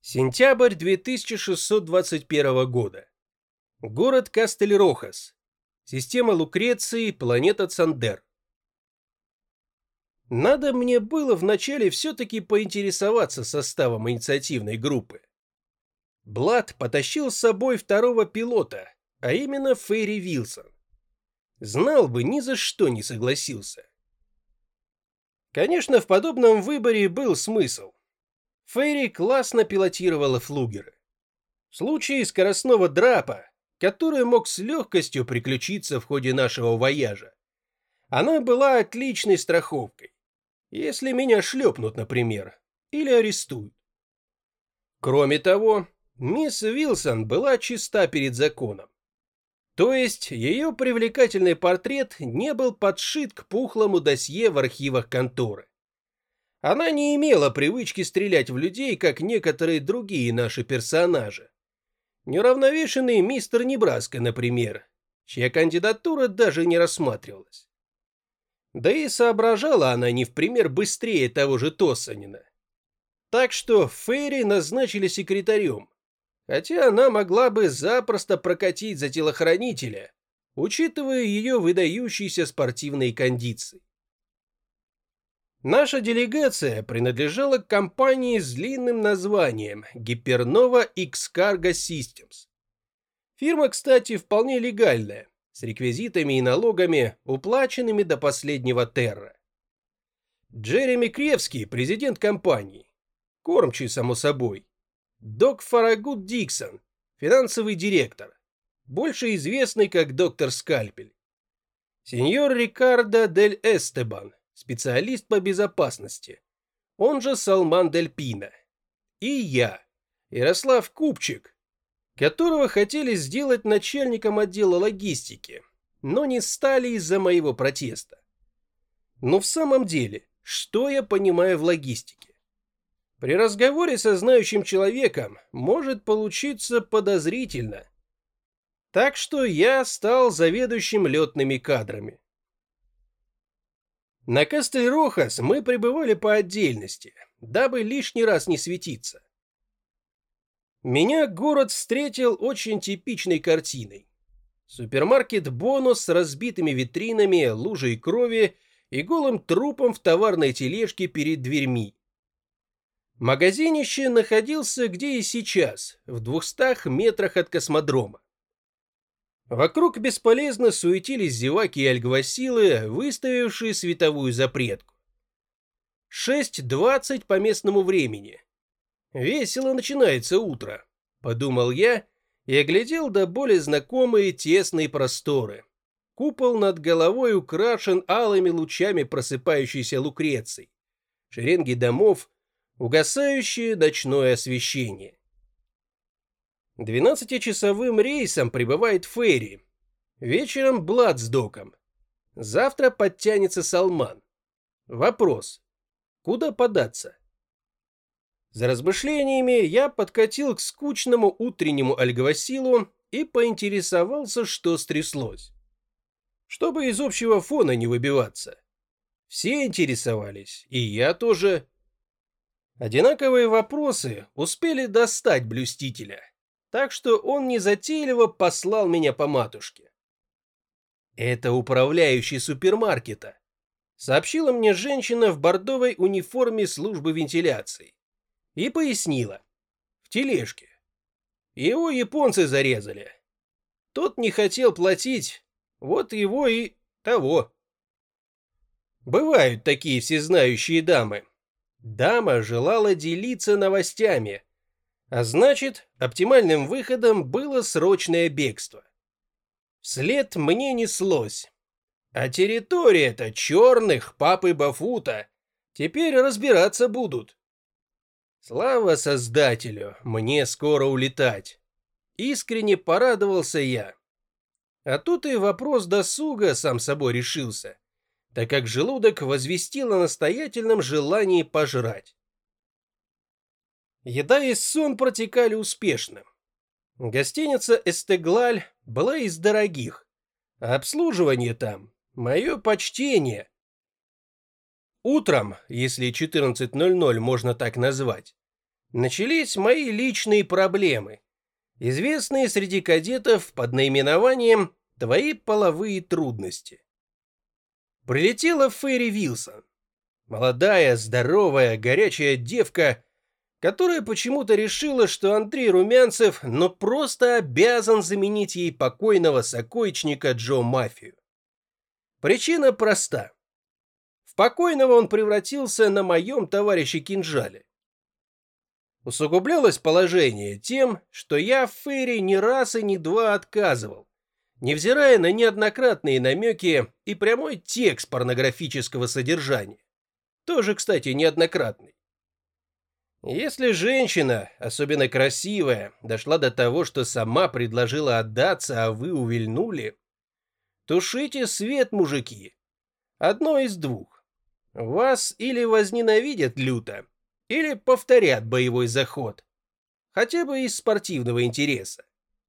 Сентябрь 2621 года. Город Кастель-Рохас. Система Лукреции, планета Цандер. Надо мне было вначале все-таки поинтересоваться составом инициативной группы. Блад потащил с собой второго пилота, а именно Ферри Вилсон. Знал бы, ни за что не согласился. Конечно, в подобном выборе был смысл. Ферри классно пилотировала флугеры. В случае скоростного драпа, который мог с легкостью приключиться в ходе нашего вояжа, она была отличной страховкой, если меня шлепнут, например, или арестуют. Кроме того, мисс Вилсон была чиста перед законом. То есть ее привлекательный портрет не был подшит к пухлому досье в архивах конторы. Она не имела привычки стрелять в людей, как некоторые другие наши персонажи. Неуравновешенный мистер Небраска, например, чья кандидатура даже не рассматривалась. Да и соображала она не в пример быстрее того же Тоссанина. Так что Ферри назначили секретарем, хотя она могла бы запросто прокатить за телохранителя, учитывая ее выдающиеся спортивные кондиции. Наша делегация принадлежала к компании с длинным названием Гипернова X-Cargo Systems. Фирма, кстати, вполне легальная, с реквизитами и налогами, уплаченными до последнего терра. Джереми Кревский, президент компании, кормчий, само собой. Док Фарагут Диксон, финансовый директор, больше известный как доктор Скальпель. Сеньор Рикардо дель Эстебан, специалист по безопасности, он же Салман дель Пино. И я, Ярослав Купчик, которого хотели сделать начальником отдела логистики, но не стали из-за моего протеста. Но в самом деле, что я понимаю в логистике? При разговоре со знающим человеком может получиться подозрительно. Так что я стал заведующим летными кадрами. На Кастель-Рохас мы пребывали по отдельности, дабы лишний раз не светиться. Меня город встретил очень типичной картиной. Супермаркет «Бонус» с разбитыми витринами, лужей крови и голым трупом в товарной тележке перед дверьми. Магазинище находился где и сейчас, в 200 метрах от космодрома. Вокруг бесполезно суетились зеваки и альгвасилы, выставившие световую запретку. 6:20 по местному времени. Весело начинается утро, подумал я и оглядел до боли знакомые тесные просторы. Купол над головой украшен алыми лучами просыпающейся Лукреции. Шеренги домов, угасающее ночное освещение. 12-часовым рейсом прибывает Ферри. Вечером Блад с Доком. Завтра подтянется Салман. Вопрос: куда податься? За размышлениями я подкатил к скучному утреннему альгвасилу и поинтересовался, что стряслось. Чтобы из общего фона не выбиваться. Все интересовались, и я тоже. Одинаковые вопросы успели достать блюстителя, так что он незатейливо послал меня по матушке. «Это управляющий супермаркета», — сообщила мне женщина в бордовой униформе службы вентиляции. И пояснила. В тележке. Его японцы зарезали. Тот не хотел платить, вот его и того. Бывают такие всезнающие дамы. Дама желала делиться новостями, а значит, оптимальным выходом было срочное бегство. Вслед мне неслось. А территория-то черных папы Бафута. Теперь разбираться будут. Слава Создателю, мне скоро улетать. Искренне порадовался я. А тут и вопрос досуга сам собой решился, так как желудок возвестил о настоятельном желании пожрать. Еда и сон протекали успешно. Гостиница «Эстеглаль» была из дорогих, а обслуживание там — мое почтение. Утром, если 14:00 можно так назвать, начались мои личные проблемы, известные среди кадетов под наименованием «Твои половые трудности». Прилетела Ферри Вилсон, молодая, здоровая, горячая девка, которая почему-то решила, что Андрей Румянцев просто обязан заменить ей покойного сокольника Джо Мафию. Причина проста. В покойного он превратился на моем товарище Кинжале. Усугублялось положение тем, что я Ферри ни раз и ни два отказывал, невзирая на неоднократные намеки и прямой текст порнографического содержания. Тоже, кстати, неоднократный. Если женщина, особенно красивая, дошла до того, что сама предложила отдаться, а вы увильнули, тушите свет, мужики. Одно из двух. Вас или возненавидят люто, или повторят боевой заход. Хотя бы из спортивного интереса.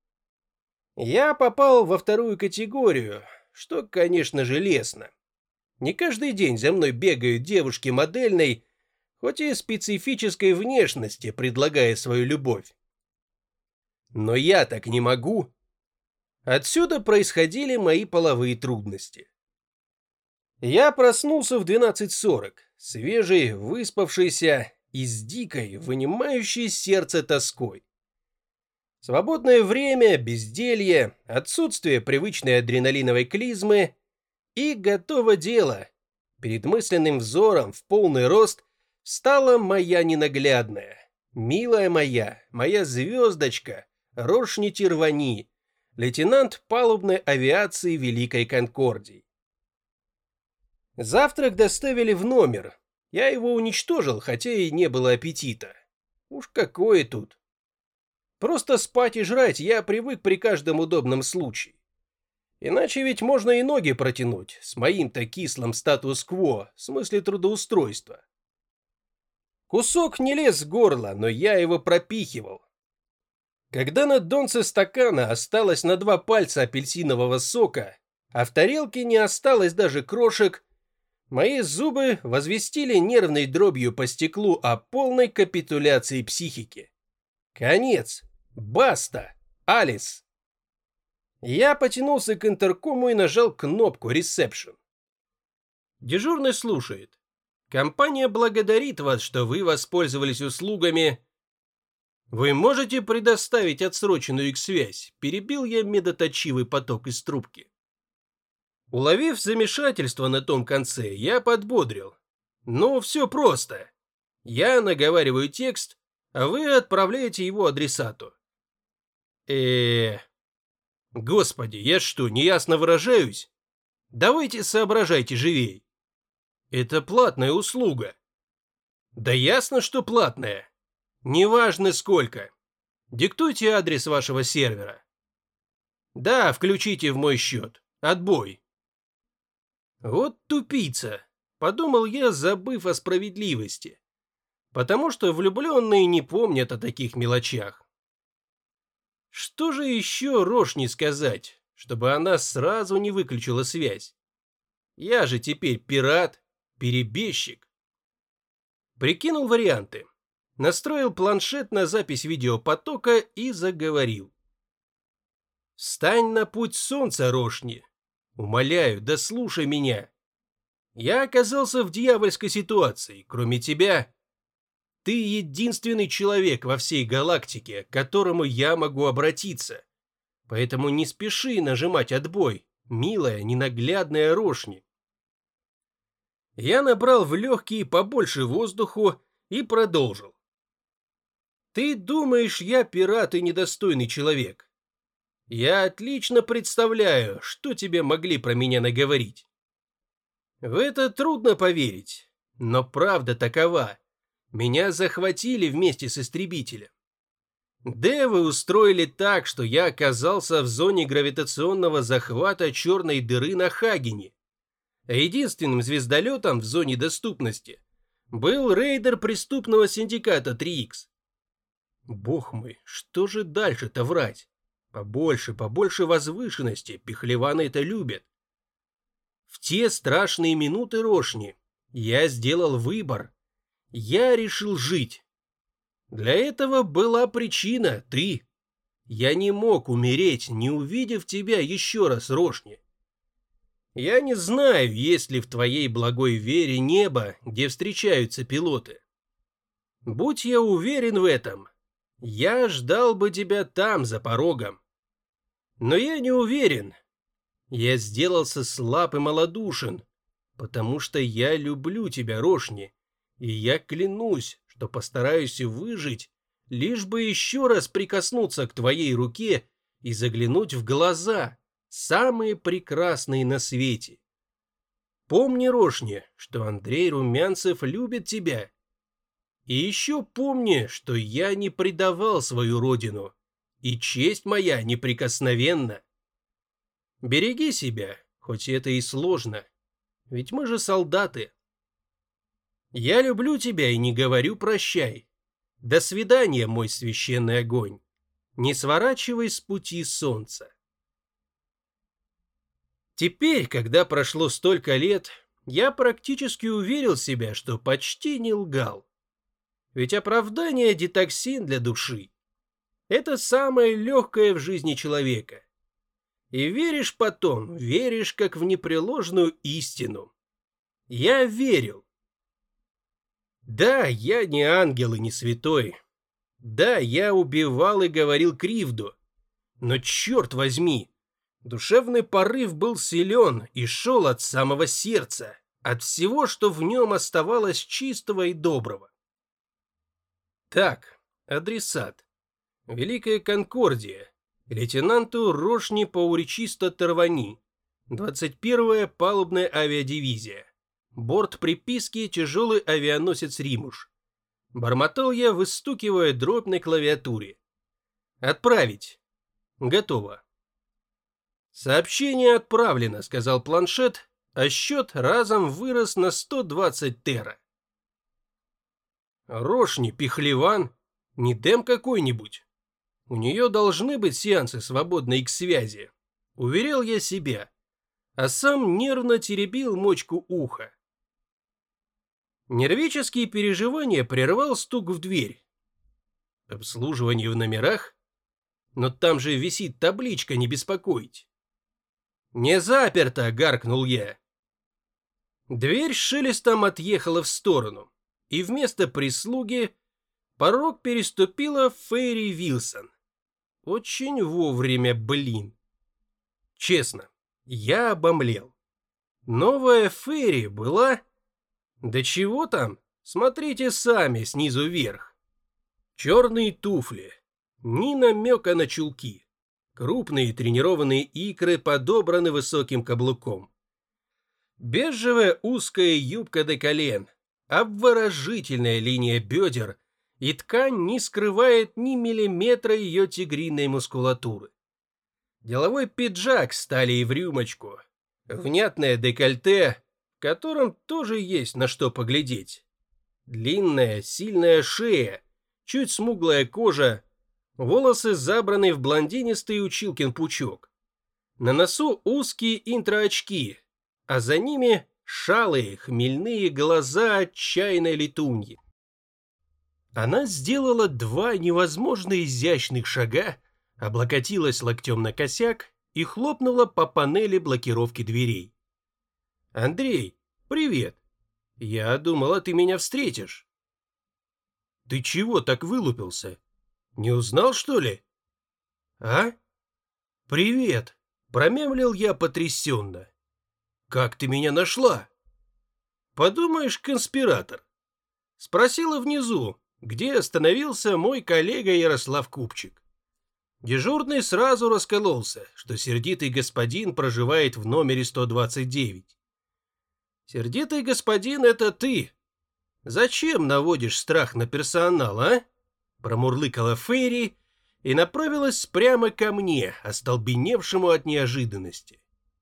Я попал во вторую категорию, что, конечно же, лестно. Не каждый день за мной бегают девушки модельной, хоть и специфической внешности, предлагая свою любовь. Но я так не могу. Отсюда происходили мои половые трудности. Я проснулся в 12:40, свежий, выспавшийся и с дикой, вынимающей сердце тоской. Свободное время, безделье, отсутствие привычной адреналиновой клизмы и готово дело. Перед мысленным взором в полный рост стала моя ненаглядная, милая моя звездочка, Рошни Тирвани, лейтенант палубной авиации Великой Конкордии. Завтрак доставили в номер. Я его уничтожил, хотя и не было аппетита. Уж какое тут. Просто спать и жрать я привык при каждом удобном случае. Иначе ведь можно и ноги протянуть с моим-то кислым статус-кво, в смысле трудоустройства. Кусок не лез в горло, но я его пропихивал. Когда на донце стакана осталось на 2 пальца апельсинового сока, а в тарелке не осталось даже крошек, мои зубы возвестили нервной дробью по стеклу о полной капитуляции психики. Конец. Баста. Алис. Я потянулся к интеркому и нажал кнопку «Ресепшн». Дежурный слушает. Компания благодарит вас, что вы воспользовались услугами. Вы можете предоставить отсроченную X-связь? Перебил я медоточивый поток из трубки. Уловив замешательство на том конце, я подбодрил. Ну, все просто. Я наговариваю текст, а вы отправляете его адресату. Господи, я что, неясно выражаюсь? Давайте соображайте живей. Это платная услуга. Да ясно, что платная. Неважно сколько. Диктуйте адрес вашего сервера. Да, включите в мой счет. Отбой. Вот тупица, подумал я, забыв о справедливости. Потому что влюбленные не помнят о таких мелочах. Что же еще Рошни сказать, чтобы она сразу не выключила связь? Я же теперь пират, перебежчик. Прикинул варианты. Настроил планшет на запись видеопотока и заговорил. «Встань на путь солнца, Рошни. Умоляю, дослушай меня. Я оказался в дьявольской ситуации. Кроме тебя, ты единственный человек во всей галактике, к которому я могу обратиться. Поэтому не спеши нажимать отбой, милая, ненаглядная Рошни». Я набрал в легкие побольше воздуху и продолжил. «Ты думаешь, я пират и недостойный человек? Я отлично представляю, что тебе могли про меня наговорить. В это трудно поверить, но правда такова. Меня захватили вместе с истребителем. Девы устроили так, что я оказался в зоне гравитационного захвата черной дыры на Хагене. А единственным звездолетом в зоне доступности был рейдер преступного синдиката 3Х. Бог мой, что же дальше-то врать? Побольше возвышенности, пихлеваны это любят. В те страшные минуты, Рошни, я сделал выбор. Я решил жить. Для этого была причина, ты. Я не мог умереть, не увидев тебя еще раз, Рошни. Я не знаю, есть ли в твоей благой вере небо, где встречаются пилоты. Будь я уверен в этом, я ждал бы тебя там, за порогом. Но я не уверен. Я сделался слаб и малодушен, потому что я люблю тебя, Рошни, и я клянусь, что постараюсь выжить, лишь бы еще раз прикоснуться к твоей руке и заглянуть в глаза, самые прекрасные на свете. Помни, Рошни, что Андрей Румянцев любит тебя. И еще помни, что я не предавал свою родину, и честь моя неприкосновенна. Береги себя, хоть это и сложно, ведь мы же солдаты. Я люблю тебя и не говорю прощай. До свидания, мой священный огонь. Не сворачивай с пути солнца. Теперь, когда прошло столько лет, я практически уверил себя, что почти не лгал. Ведь оправдание детоксин для души. Это самое легкое в жизни человека. И веришь потом, веришь как в непреложную истину. Я верил. Да, я не ангел и не святой. Да, я убивал и говорил кривду. Но черт возьми, душевный порыв был силен и шел от самого сердца, от всего, что в нем оставалось чистого и доброго. Так, адресат. Великая Конкордия. Лейтенанту Рошни Пауричисто Тарвани. 21-я палубная авиадивизия. Борт приписки тяжелый авианосец Римуш. Бормотал я, выстукивая дробь на клавиатуре. Отправить. Готово. Сообщение отправлено, сказал планшет, а счет разом вырос на 120 тера. Рошни Пихлеван, не дем какой-нибудь. У нее должны быть сеансы свободной к связи, уверял я себя, а сам нервно теребил мочку уха. Нервические переживания прервал стук в дверь. Обслуживание в номерах? Но там же висит табличка «Не беспокоить». «Не заперто!» — гаркнул я. Дверь с шелестом отъехала в сторону, и вместо прислуги порог переступила Фейри Вилсон. Очень вовремя, блин. Честно, я обомлел. Новая Фейри была... Да чего там? Смотрите сами снизу вверх. Черные туфли, ни намека на чулки. Крупные тренированные икры подобраны высоким каблуком. Бежевая узкая юбка до колен, обворожительная линия бедер, и ткань не скрывает ни миллиметра ее тигриной мускулатуры. Деловой пиджак с талией в рюмочку, внятное декольте, в котором тоже есть на что поглядеть. Длинная, сильная шея, чуть смуглая кожа, волосы забраны в блондинистый училкин пучок. На носу узкие интроочки, а за ними шалые, хмельные глаза отчаянной летуньи. Она сделала 2 невозможно изящных шага, облокотилась локтем на косяк и хлопнула по панели блокировки дверей. «Андрей, привет! Я думала, ты меня встретишь». «Ты чего так вылупился? Не узнал, что ли?» «А? Привет!» — промямлил я потрясенно. «Как ты меня нашла?» «Подумаешь, конспиратор». Спросила внизу, где остановился мой коллега Ярослав Купчик. Дежурный сразу раскололся, что сердитый господин проживает в номере 129. «Сердитый господин — это ты. Зачем наводишь страх на персонал, а?» Промурлыкала Фейри и направилась прямо ко мне, остолбеневшему от неожиданности.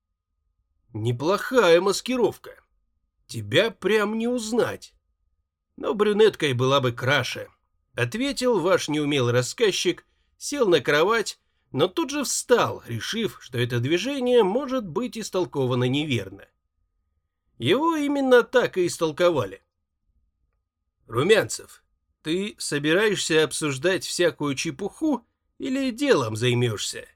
«Неплохая маскировка. Тебя прям не узнать. Но брюнеткой была бы краше», — ответил ваш неумелый рассказчик, сел на кровать, но тут же встал, решив, что это движение может быть истолковано неверно. Его именно так и истолковали. «Румянцев, ты собираешься обсуждать всякую чепуху или делом займешься?»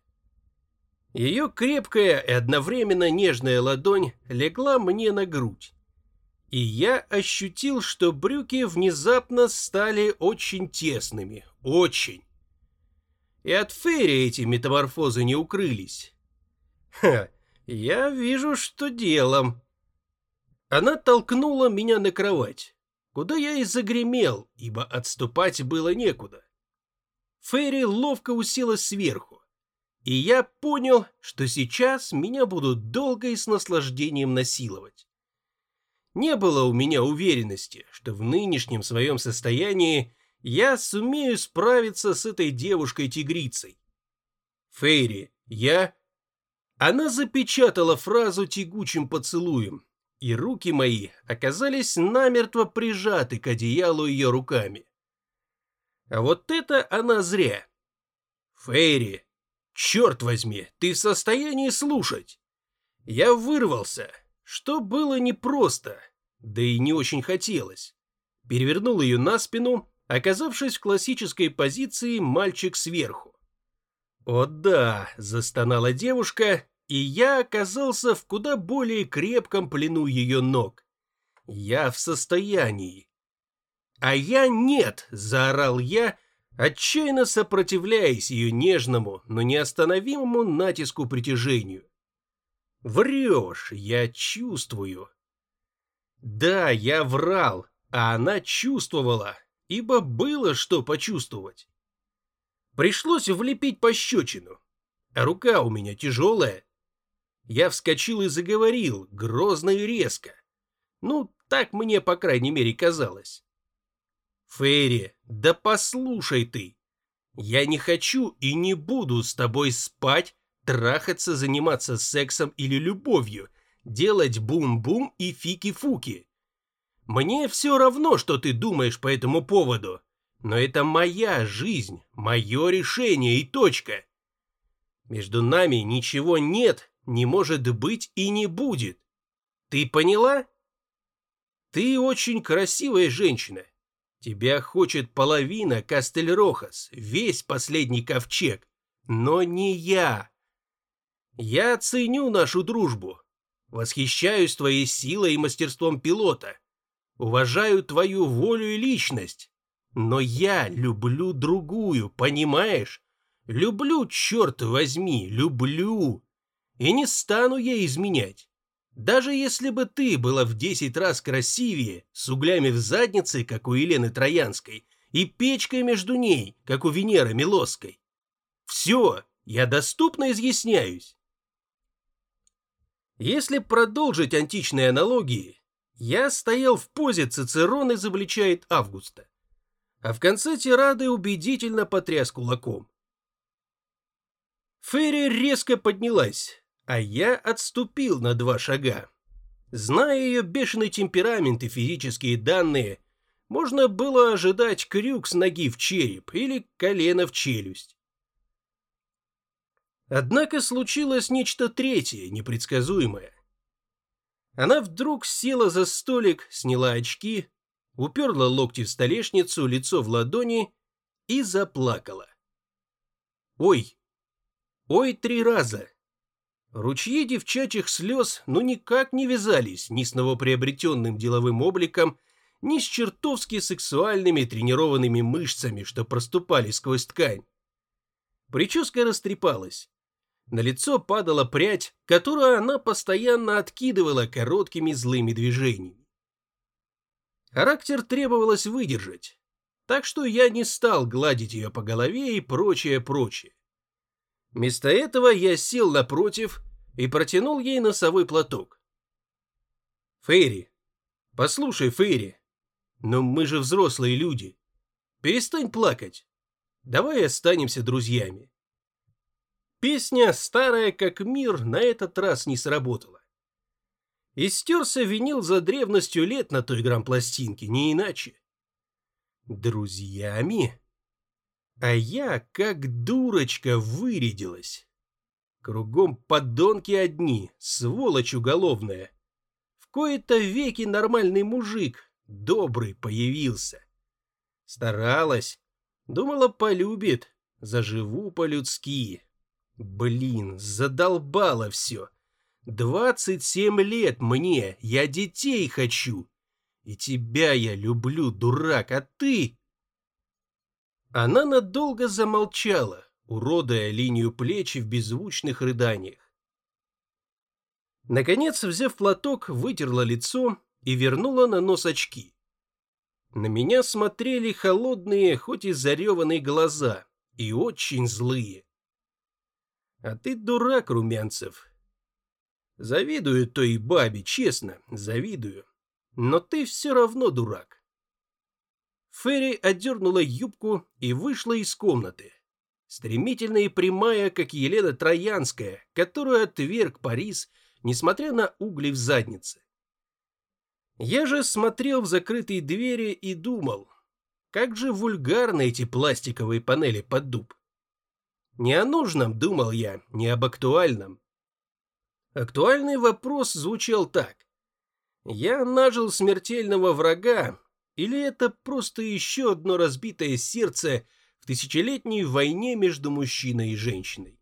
Ее крепкая и одновременно нежная ладонь легла мне на грудь, и я ощутил, что брюки внезапно стали очень тесными, очень. И от Фейри эти метаморфозы не укрылись. Ха, я вижу, что делом. Она толкнула меня на кровать, куда я и загремел, ибо отступать было некуда. Фейри ловко уселась сверху, и я понял, что сейчас меня будут долго и с наслаждением насиловать. Не было у меня уверенности, что в нынешнем своем состоянии я сумею справиться с этой девушкой-тигрицей. Фейри, я... Она запечатала фразу тягучим поцелуем, и руки мои оказались намертво прижаты к одеялу ее руками. А вот это она зря. Фейри, черт возьми, ты в состоянии слушать? Я вырвался, что было непросто, да и не очень хотелось. Перевернул ее на спину, оказавшись в классической позиции мальчик сверху. «О да!» – застонала девушка, и я оказался в куда более крепком плену ее ног. Я в состоянии. «А я нет!» – заорал я, отчаянно сопротивляясь ее нежному, но неостановимому натиску притяжению. «Врешь, я чувствую». Да, я врал, а она чувствовала, ибо было что почувствовать. Пришлось влепить пощечину, а рука у меня тяжелая. Я вскочил и заговорил, грозно и резко. Ну, так мне, по крайней мере, казалось. «Фейри, да послушай ты. Я не хочу и не буду с тобой спать, трахаться, заниматься сексом или любовью, делать бум-бум и фики-фуки. Мне все равно, что ты думаешь по этому поводу, но это моя жизнь, мое решение и точка. Между нами ничего нет, не может быть и не будет. Ты поняла? Ты очень красивая женщина. Тебя хочет половина Кастель-Рохас, весь последний ковчег, но не я. Я ценю нашу дружбу, восхищаюсь твоей силой и мастерством пилота, уважаю твою волю и личность, но я люблю другую, понимаешь? Люблю, черт возьми, люблю, и не стану ей изменять. Даже если бы ты была в 10 раз красивее, с углями в заднице, как у Елены Троянской, и печкой между ней, как у Венеры Милосской. Все, я доступно изъясняюсь. Если продолжить античные аналогии, я стоял в позе Цицерон изобличает Августа, а в конце тирады убедительно потряс кулаком. Фейри резко поднялась, а я отступил на 2 шага. Зная ее бешеный темперамент и физические данные, можно было ожидать крюк с ноги в череп или колено в челюсть. Однако случилось нечто третье, непредсказуемое. Она вдруг села за столик, сняла очки, уперла локти в столешницу, лицо в ладони и заплакала. Ой, ой 3 раза. Ручьи девчачьих слез ну никак не вязались ни с новоприобретенным деловым обликом, ни с чертовски сексуальными тренированными мышцами, что проступали сквозь ткань. Прическа растрепалась. На лицо падала прядь, которую она постоянно откидывала короткими злыми движениями. Характер требовалось выдержать, так что я не стал гладить ее по голове и прочее. Вместо этого я сел напротив и протянул ей носовой платок. «Фейри, послушай, Фейри, но мы же взрослые люди. Перестань плакать. Давай останемся друзьями». Песня, старая как мир, на этот раз не сработала. Истерся винил за древностью лет на той грампластинке, не иначе. Друзьями? А я, как дурочка, вырядилась. Кругом подонки одни, сволочь уголовная. В кои-то веки нормальный мужик, добрый, появился. Старалась. Думала, полюбит. Заживу по-людски. Блин, задолбало все. 27 лет мне, я детей хочу. И тебя я люблю, дурак, а ты... Она надолго замолчала, уродуя линию плеч в беззвучных рыданиях. Наконец, взяв платок, вытерла лицо и вернула на нос очки. На меня смотрели холодные, хоть и зареванные глаза, и очень злые. А ты дурак, Румянцев. Завидую той бабе, честно, завидую. Но ты все равно дурак. Ферри отдернула юбку и вышла из комнаты. Стремительная и прямая, как Елена Троянская, которую отверг Парис, несмотря на угли в заднице. Я же смотрел в закрытые двери и думал, как же вульгарны эти пластиковые панели под дуб. Не о нужном думал я, не об актуальном. Актуальный вопрос звучал так. Я нажил смертельного врага, или это просто еще одно разбитое сердце в тысячелетней войне между мужчиной и женщиной?